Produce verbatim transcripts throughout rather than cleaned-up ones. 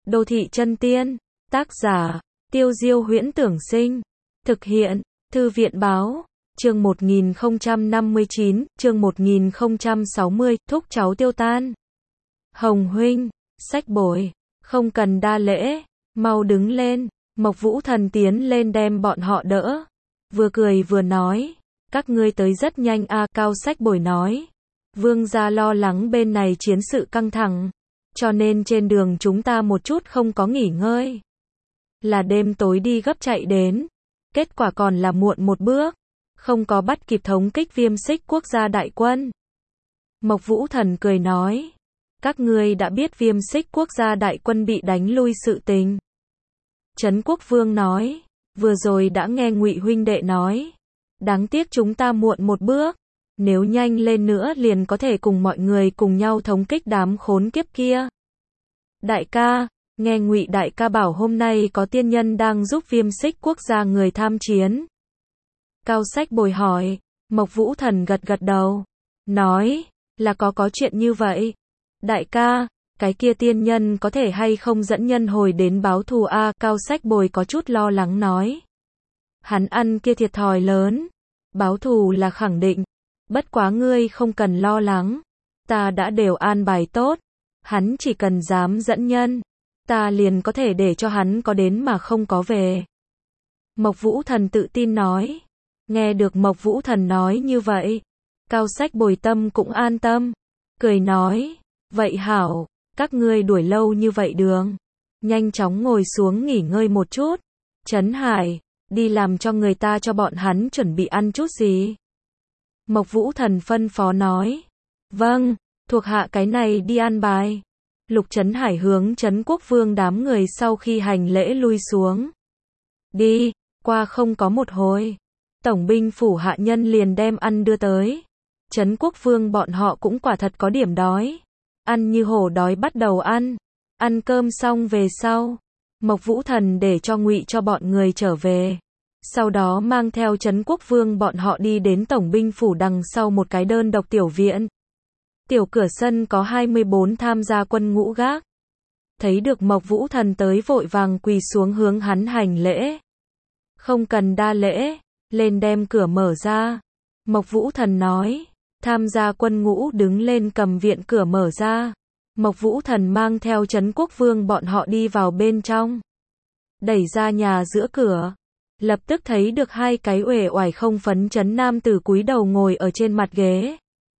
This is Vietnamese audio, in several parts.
Đô thị chân tiên, tác giả, Tiêu Diêu Huyễn Tưởng Sinh, thực hiện, Thư viện Báo, chương một nghìn không trăm năm mươi chín, chương một nghìn không trăm sáu mươi, thúc cháu tiêu tan. Hồng huynh, sách bồi, không cần đa lễ, mau đứng lên, Mộc Vũ Thần tiến lên đem bọn họ đỡ, vừa cười vừa nói, các ngươi tới rất nhanh a. Cao Sách Bồi nói, vương gia lo lắng bên này chiến sự căng thẳng, cho nên trên đường chúng ta một chút không có nghỉ ngơi. Là đêm tối đi gấp chạy đến, kết quả còn là muộn một bước, không có bắt kịp thống kích Viêm Xích quốc gia đại quân. Mộc Vũ Thần cười nói, các ngươi đã biết Viêm Xích quốc gia đại quân bị đánh lui sự tình. Trấn Quốc Vương nói, vừa rồi đã nghe Ngụy huynh đệ nói, đáng tiếc chúng ta muộn một bước, nếu nhanh lên nữa liền có thể cùng mọi người cùng nhau thống kích đám khốn kiếp kia. Đại ca, nghe Ngụy đại ca bảo hôm nay có tiên nhân đang giúp Viêm Xích quốc gia người tham chiến. Cao Sách Bồi hỏi, Mộc Vũ Thần gật gật đầu, nói, là có có chuyện như vậy. Đại ca, cái kia tiên nhân có thể hay không dẫn nhân hồi đến báo thù a? Cao Sách Bồi có chút lo lắng nói. Hắn ăn kia thiệt thòi lớn, báo thù là khẳng định, bất quá ngươi không cần lo lắng, ta đã đều an bài tốt, hắn chỉ cần dám dẫn nhân, ta liền có thể để cho hắn có đến mà không có về. Mộc Vũ Thần tự tin nói. Nghe được Mộc Vũ Thần nói như vậy, Cao Sách Bồi tâm cũng an tâm, cười nói, vậy hảo, các ngươi đuổi lâu như vậy đường, nhanh chóng ngồi xuống nghỉ ngơi một chút. Trấn Hải, đi làm cho người ta cho bọn hắn chuẩn bị ăn chút gì. Mộc Vũ Thần phân phó nói, vâng, thuộc hạ cái này đi an bài. Lục Trấn Hải hướng Trấn Quốc Vương đám người sau khi hành lễ lui xuống. Đi, qua không có một hồi, tổng binh phủ hạ nhân liền đem ăn đưa tới. Trấn Quốc Vương bọn họ cũng quả thật có điểm đói, ăn như hổ đói bắt đầu ăn. Ăn cơm xong về sau, Mộc Vũ Thần để cho Ngụy cho bọn người trở về, sau đó mang theo Trấn Quốc Vương bọn họ đi đến tổng binh phủ đằng sau một cái đơn độc tiểu viện. Tiểu cửa sân có hai mươi bốn tham gia quân ngũ gác. Thấy được Mộc Vũ Thần tới vội vàng quỳ xuống hướng hắn hành lễ. Không cần đa lễ, lên đem cửa mở ra. Mộc Vũ Thần nói, tham gia quân ngũ đứng lên cầm viện cửa mở ra. Mộc Vũ Thần mang theo Trấn Quốc Vương bọn họ đi vào bên trong. Đẩy ra nhà giữa cửa, lập tức thấy được hai cái uể oải không phấn chấn nam tử cúi đầu ngồi ở trên mặt ghế.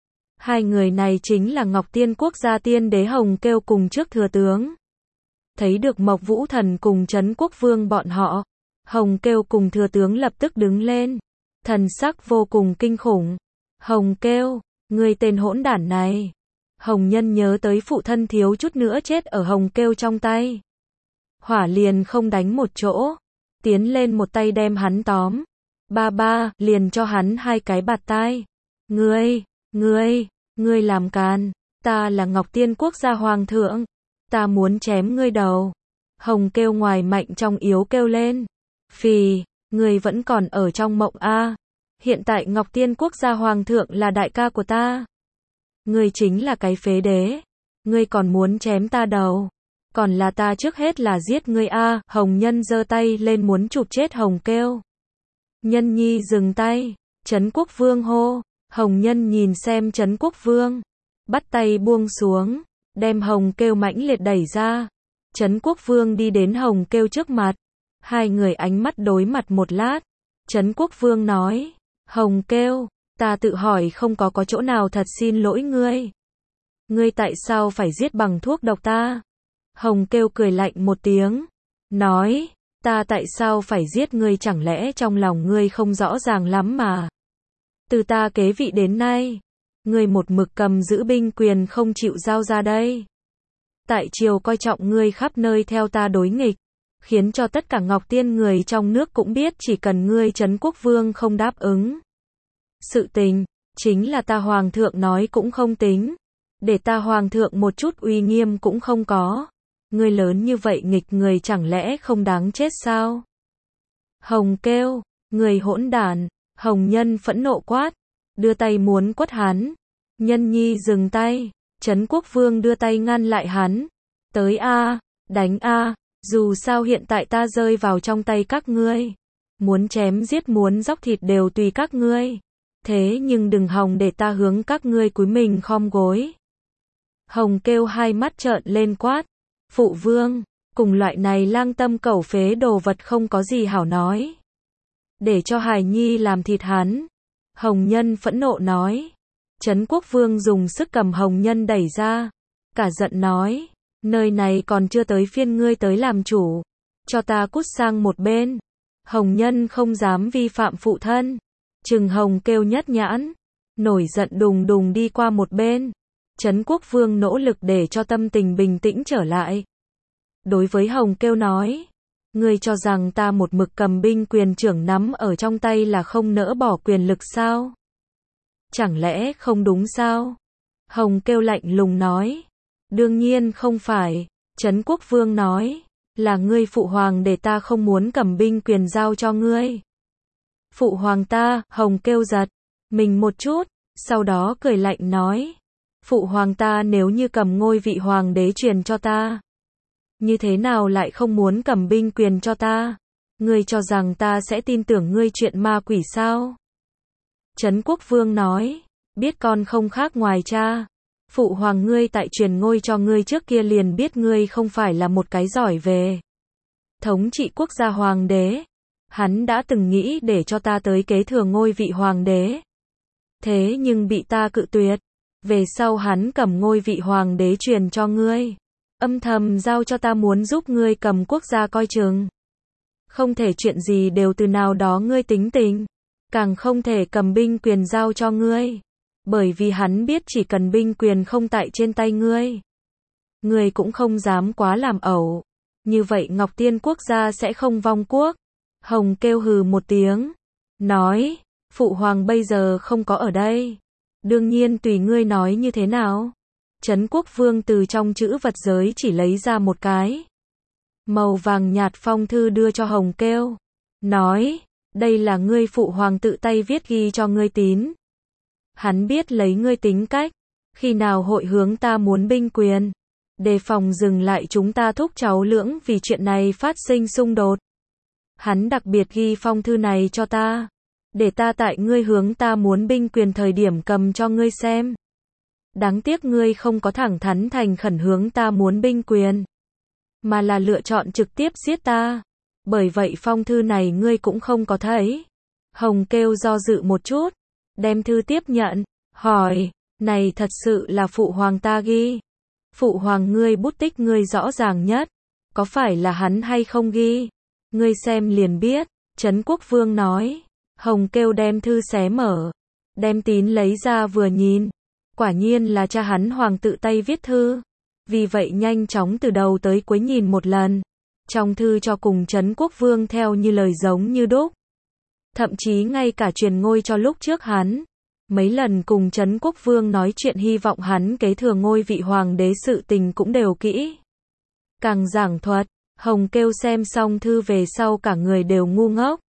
Hai người này chính là Ngọc Tiên quốc gia tiên đế Hồng Kêu cùng trước thừa tướng. Thấy được Mộc Vũ Thần cùng Trấn Quốc Vương bọn họ, Hồng Kêu cùng thừa tướng lập tức đứng lên, thần sắc vô cùng kinh khủng. Hồng Kêu, ngươi tên hỗn đản này. Hồng Nhân nhớ tới phụ thân thiếu chút nữa chết ở Hồng Kêu trong tay. Hỏa liền không đánh một chỗ, tiến lên một tay đem hắn tóm. Ba ba, liền cho hắn hai cái bạt tai. Ngươi, ngươi, ngươi làm càn, ta là Ngọc Tiên quốc gia hoàng thượng, ta muốn chém ngươi đầu. Hồng Kêu ngoài mạnh trong yếu kêu lên. Phì, ngươi vẫn còn ở trong mộng a. Hiện tại Ngọc Tiên quốc gia hoàng thượng là đại ca của ta. Ngươi chính là cái phế đế, ngươi còn muốn chém ta đầu, còn là ta trước hết là giết ngươi a. Hồng Nhân giơ tay lên muốn chụp chết Hồng Kêu. Nhân nhi dừng tay, Trấn Quốc Vương hô. Hồng Nhân nhìn xem Trấn Quốc Vương, bắt tay buông xuống, đem Hồng Kêu mãnh liệt đẩy ra. Trấn Quốc Vương đi đến Hồng Kêu trước mặt, hai người ánh mắt đối mặt một lát. Trấn Quốc Vương nói, Hồng Kêu, ta tự hỏi không có có chỗ nào thật xin lỗi ngươi. Ngươi tại sao phải giết bằng thuốc độc ta? Hồng Kêu cười lạnh một tiếng, nói, ta tại sao phải giết ngươi, chẳng lẽ trong lòng ngươi không rõ ràng lắm mà. Từ ta kế vị đến nay, ngươi một mực cầm giữ binh quyền không chịu giao ra đây. Tại triều coi trọng ngươi khắp nơi theo ta đối nghịch, khiến cho tất cả Ngọc Tiên người trong nước cũng biết chỉ cần ngươi Trấn Quốc Vương không đáp ứng. Sự tình, chính là ta hoàng thượng nói cũng không tính, để ta hoàng thượng một chút uy nghiêm cũng không có. Ngươi lớn như vậy nghịch người chẳng lẽ không đáng chết sao? Hồng Kêu, người hỗn đản. Hồng Nhân phẫn nộ quát, đưa tay muốn quất hắn. Nhân nhi dừng tay, Trấn Quốc Vương đưa tay ngăn lại hắn. Tới a, Đánh a, dù sao hiện tại ta rơi vào trong tay các ngươi. Muốn chém giết muốn dóc thịt đều tùy các ngươi. Thế nhưng đừng hòng để ta hướng các ngươi cúi mình khom gối. Hồng Kêu hai mắt trợn lên quát. Phụ vương, cùng loại này lang tâm cẩu phế đồ vật không có gì hảo nói. Để cho Hài Nhi làm thịt hắn. Hồng Nhân phẫn nộ nói. Trấn Quốc Vương dùng sức cầm Hồng Nhân đẩy ra. Cả giận nói. Nơi này còn chưa tới phiên ngươi tới làm chủ. Cho ta cút sang một bên. Hồng Nhân không dám vi phạm phụ thân. Trừng Hồng Kêu nhất nhãn. Nổi giận đùng đùng đi qua một bên. Trấn Quốc Vương nỗ lực để cho tâm tình bình tĩnh trở lại. Đối với Hồng Kêu nói. Ngươi cho rằng ta một mực cầm binh quyền trưởng nắm ở trong tay là không nỡ bỏ quyền lực sao? Chẳng lẽ không đúng sao? Hồng Kêu lạnh lùng nói. Đương nhiên không phải. Trấn Quốc Vương nói. Là ngươi phụ hoàng để ta không muốn cầm binh quyền giao cho ngươi. Phụ hoàng ta, Hồng Kêu giật mình một chút, sau đó cười lạnh nói. Phụ hoàng ta nếu như cầm ngôi vị hoàng đế truyền cho ta. Như thế nào lại không muốn cầm binh quyền cho ta? Ngươi cho rằng ta sẽ tin tưởng ngươi chuyện ma quỷ sao? Trấn Quốc Vương nói. Biết con không khác ngoài cha. Phụ hoàng ngươi tại truyền ngôi cho ngươi trước kia liền biết ngươi không phải là một cái giỏi về thống trị quốc gia hoàng đế. Hắn đã từng nghĩ để cho ta tới kế thừa ngôi vị hoàng đế. Thế nhưng bị ta cự tuyệt. Về sau hắn cầm ngôi vị hoàng đế truyền cho ngươi. Âm thầm giao cho ta muốn giúp ngươi cầm quốc gia coi chừng. Không thể chuyện gì đều từ nào đó ngươi tính tình. Càng không thể cầm binh quyền giao cho ngươi. Bởi vì hắn biết chỉ cần binh quyền không tại trên tay ngươi. Ngươi cũng không dám quá làm ẩu. Như vậy Ngọc Tiên quốc gia sẽ không vong quốc. Hồng Kêu hừ một tiếng. Nói, phụ hoàng bây giờ không có ở đây. Đương nhiên tùy ngươi nói như thế nào. Trấn Quốc Vương từ trong chữ vật giới chỉ lấy ra một cái màu vàng nhạt phong thư đưa cho Hồng Kêu. Nói, đây là ngươi phụ hoàng tự tay viết ghi cho ngươi tín. Hắn biết lấy ngươi tính cách. Khi nào hội hướng ta muốn binh quyền. Đề phòng dừng lại chúng ta thúc cháu lưỡng vì chuyện này phát sinh xung đột. Hắn đặc biệt ghi phong thư này cho ta. Để ta tại ngươi hướng ta muốn binh quyền thời điểm cầm cho ngươi xem. Đáng tiếc ngươi không có thẳng thắn thành khẩn hướng ta muốn binh quyền. Mà là lựa chọn trực tiếp giết ta. Bởi vậy phong thư này ngươi cũng không có thấy. Hồng Kêu do dự một chút. Đem thư tiếp nhận. Hỏi, này thật sự là phụ hoàng ta ghi. Phụ hoàng ngươi bút tích ngươi rõ ràng nhất. Có phải là hắn hay không ghi? Ngươi xem liền biết. Trấn Quốc Vương nói. Hồng Kêu đem thư xé mở. Đem tín lấy ra vừa nhìn. Quả nhiên là cha hắn hoàng tự tay viết thư. Vì vậy nhanh chóng từ đầu tới cuối nhìn một lần. Trong thư cho cùng Trấn Quốc Vương theo như lời giống như đúc. Thậm chí ngay cả truyền ngôi cho lúc trước hắn. Mấy lần cùng Trấn Quốc Vương nói chuyện hy vọng hắn kế thừa ngôi vị hoàng đế sự tình cũng đều kỹ. Càng giảng thuật, Hồng Kêu xem xong thư về sau cả người đều ngu ngốc.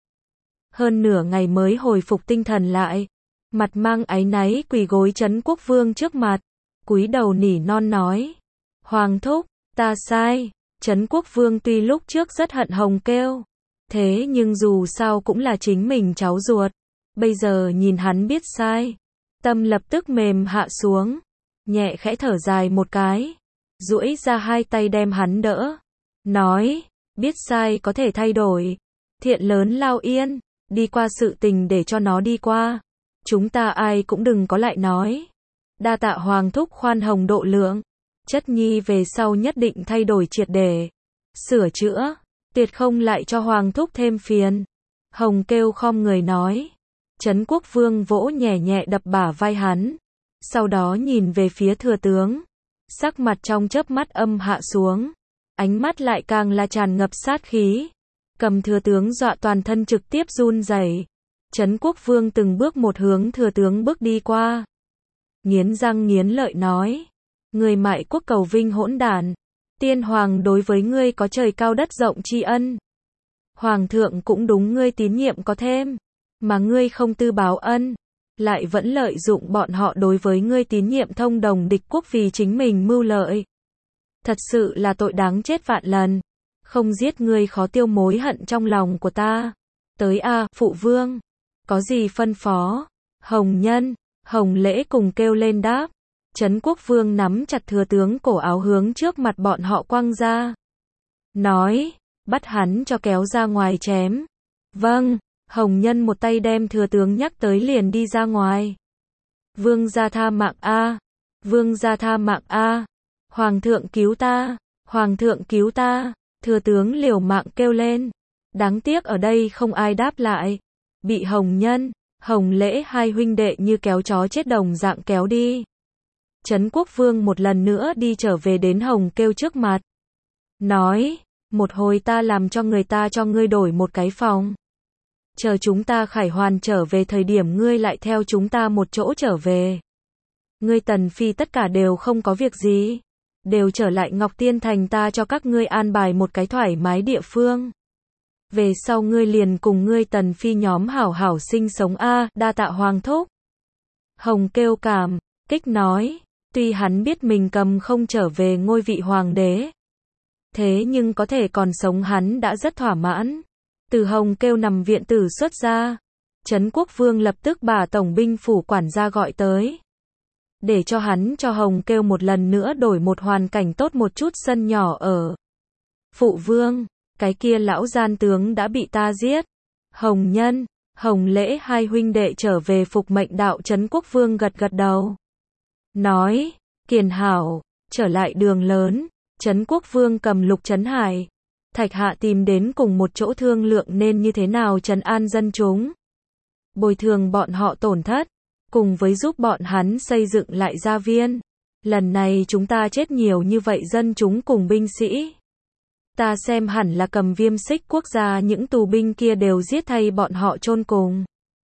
Hơn nửa ngày mới hồi phục tinh thần lại. Mặt mang áy náy quỳ gối Trấn Quốc Vương trước mặt. Cúi đầu nỉ non nói. Hoàng thúc, ta sai. Trấn Quốc Vương tuy lúc trước rất hận Hồng Kêu. Thế nhưng dù sao cũng là chính mình cháu ruột. Bây giờ nhìn hắn biết sai. Tâm lập tức mềm hạ xuống. Nhẹ khẽ thở dài một cái. Duỗi ra hai tay đem hắn đỡ. Nói, biết sai có thể thay đổi. Thiện lớn lao yên. Đi qua sự tình để cho nó đi qua. Chúng ta ai cũng đừng có lại nói. Đa tạ hoàng thúc khoan hồng độ lượng. Chất nhi về sau nhất định thay đổi triệt để. Sửa chữa. Tuyệt không lại cho hoàng thúc thêm phiền. Hồng Kêu khom người nói. Trấn Quốc Vương vỗ nhẹ nhẹ đập bả vai hắn. Sau đó nhìn về phía thừa tướng. Sắc mặt trong chớp mắt âm hạ xuống. Ánh mắt lại càng là tràn ngập sát khí. Cầm thừa tướng dọa toàn thân trực tiếp run rẩy. Trấn Quốc Vương từng bước một hướng thừa tướng bước đi qua. Nghiến răng nghiến lợi nói. Người mại quốc cầu vinh hỗn đản. Tiên hoàng đối với ngươi có trời cao đất rộng tri ân. Hoàng thượng cũng đúng ngươi tín nhiệm có thêm. Mà ngươi không tư báo ân. Lại vẫn lợi dụng bọn họ đối với ngươi tín nhiệm thông đồng địch quốc vì chính mình mưu lợi. Thật sự là tội đáng chết vạn lần. Không giết ngươi khó tiêu mối hận trong lòng của ta. Tới a, phụ vương. Có gì phân phó? Hồng Nhân, Hồng Lễ cùng kêu lên đáp. Trấn Quốc Vương nắm chặt thừa tướng cổ áo hướng trước mặt bọn họ quăng ra. Nói, bắt hắn cho kéo ra ngoài chém. Vâng, Hồng Nhân một tay đem thừa tướng nhắc tới liền đi ra ngoài. Vương gia tha mạng a, vương gia tha mạng a, hoàng thượng cứu ta, hoàng thượng cứu ta, thừa tướng liều mạng kêu lên. Đáng tiếc ở đây không ai đáp lại. Bị Hồng Nhân, Hồng Lễ hai huynh đệ như kéo chó chết đồng dạng kéo đi. Trấn Quốc Vương một lần nữa đi trở về đến Hồng Kêu trước mặt. Nói, một hồi ta làm cho người ta cho ngươi đổi một cái phòng. Chờ chúng ta khải hoàn trở về thời điểm ngươi lại theo chúng ta một chỗ trở về. Ngươi Tần Phi tất cả đều không có việc gì. Đều trở lại Ngọc Tiên Thành ta cho các ngươi an bài một cái thoải mái địa phương. Về sau ngươi liền cùng ngươi Tần Phi nhóm hảo hảo sinh sống a, đa tạ hoàng thúc. Hồng Kêu cảm kích nói, tuy hắn biết mình cầm không trở về ngôi vị hoàng đế. Thế nhưng có thể còn sống hắn đã rất thỏa mãn. Từ Hồng Kêu nằm viện tử xuất ra. Trấn Quốc Vương lập tức bà tổng binh phủ quản gia gọi tới. Để cho hắn cho Hồng Kêu một lần nữa đổi một hoàn cảnh tốt một chút sân nhỏ ở. Phụ vương, cái kia lão gian tướng đã bị ta giết. Hồng Nhân, Hồng Lễ hai huynh đệ trở về phục mệnh đạo. Trấn Quốc Vương gật gật đầu. Nói, Kiền hảo, trở lại đường lớn. Trấn Quốc Vương cầm Lục Trấn Hải, Thạch Hạ tìm đến cùng một chỗ thương lượng nên như thế nào trấn an dân chúng. Bồi thường bọn họ tổn thất, cùng với giúp bọn hắn xây dựng lại gia viên. Lần này chúng ta chết nhiều như vậy dân chúng cùng binh sĩ. Ta xem hẳn là cầm Viêm Xích quốc gia những tù binh kia đều giết thay bọn họ chôn cùng.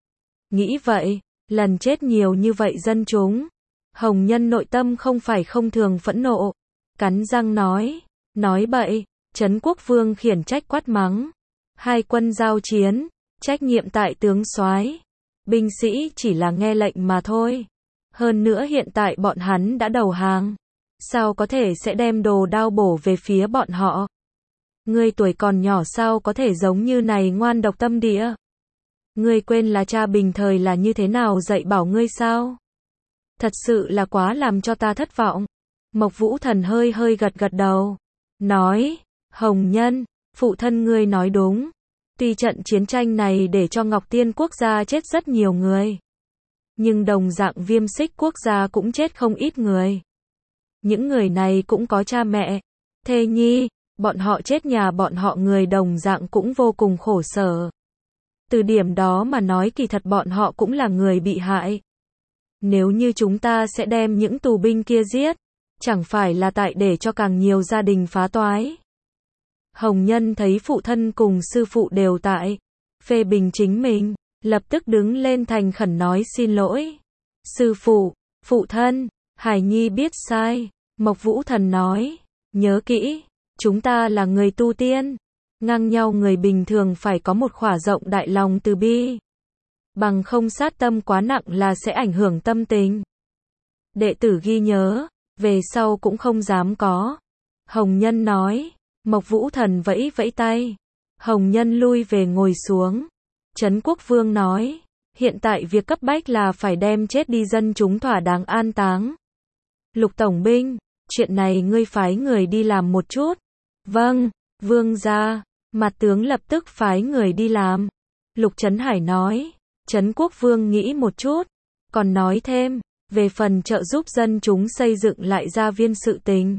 Nghĩ vậy, lần chết nhiều như vậy dân chúng. Hồng Nhân nội tâm không phải không thường phẫn nộ. Cắn răng nói, nói bậy. Trấn Quốc Vương khiển trách quát mắng. Hai quân giao chiến, trách nhiệm tại tướng soái. Binh sĩ chỉ là nghe lệnh mà thôi. Hơn nữa hiện tại bọn hắn đã đầu hàng. Sao có thể sẽ đem đồ đao bổ về phía bọn họ? Ngươi tuổi còn nhỏ sao có thể giống như này ngoan độc tâm địa? Ngươi quên là cha bình thời là như thế nào dạy bảo ngươi sao? Thật sự là quá làm cho ta thất vọng. Mộc Vũ Thần hơi hơi gật gật đầu. Nói, Hồng Nhân, phụ thân ngươi nói đúng. Tuy trận chiến tranh này để cho Ngọc Tiên quốc gia chết rất nhiều người. Nhưng đồng dạng Viêm Xích quốc gia cũng chết không ít người. Những người này cũng có cha mẹ, thê nhi, bọn họ chết nhà bọn họ người đồng dạng cũng vô cùng khổ sở. Từ điểm đó mà nói kỳ thật bọn họ cũng là người bị hại. Nếu như chúng ta sẽ đem những tù binh kia giết, chẳng phải là tại để cho càng nhiều gia đình phá toái. Hồng Nhân thấy phụ thân cùng sư phụ đều tại, phê bình chính mình, lập tức đứng lên thành khẩn nói xin lỗi. Sư phụ, phụ thân, Hải Nhi biết sai. Mộc Vũ Thần nói, nhớ kỹ, chúng ta là người tu tiên, ngang nhau người bình thường phải có một khỏa rộng đại lòng từ bi. Bằng không sát tâm quá nặng là sẽ ảnh hưởng tâm tình. Đệ tử ghi nhớ, về sau cũng không dám có. Hồng Nhân nói, Mộc Vũ Thần vẫy vẫy tay. Hồng Nhân lui về ngồi xuống. Trấn Quốc Vương nói, hiện tại việc cấp bách là phải đem chết đi dân chúng thỏa đáng an táng. Lục Tổng binh, chuyện này ngươi phái người đi làm một chút. Vâng, Vương gia. Mặt tướng lập tức phái người đi làm. Lục Trấn Hải nói. Trấn Quốc Vương nghĩ một chút, còn nói thêm, về phần trợ giúp dân chúng xây dựng lại gia viên sự tình.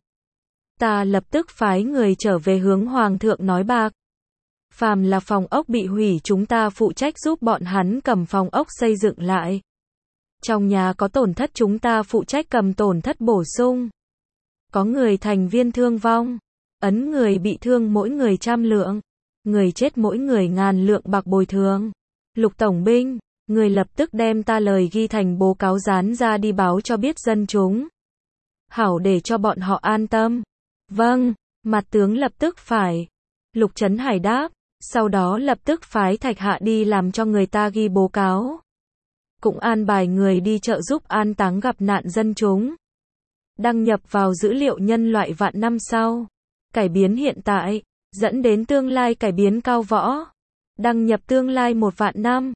Ta lập tức phái người trở về hướng Hoàng thượng nói bạc. Phàm là phòng ốc bị hủy chúng ta phụ trách giúp bọn hắn cầm phòng ốc xây dựng lại. Trong nhà có tổn thất chúng ta phụ trách cầm tổn thất bổ sung. Có người thành viên thương vong, ấn người bị thương mỗi người trăm lượng, người chết mỗi người ngàn lượng bạc bồi thường. Lục Tổng binh, người lập tức đem ta lời ghi thành bố cáo dán ra đi báo cho biết dân chúng. Hảo để cho bọn họ an tâm. Vâng, mặt tướng lập tức phải. Lục Trấn Hải đáp, sau đó lập tức phái Thạch Hạ đi làm cho người ta ghi bố cáo. Cũng an bài người đi trợ giúp an táng gặp nạn dân chúng. đăng nhập vào dữ liệu nhân loại vạn năm sau. Cải biến hiện tại, dẫn đến tương lai cải biến cao võ. Đăng nhập tương lai một vạn năm.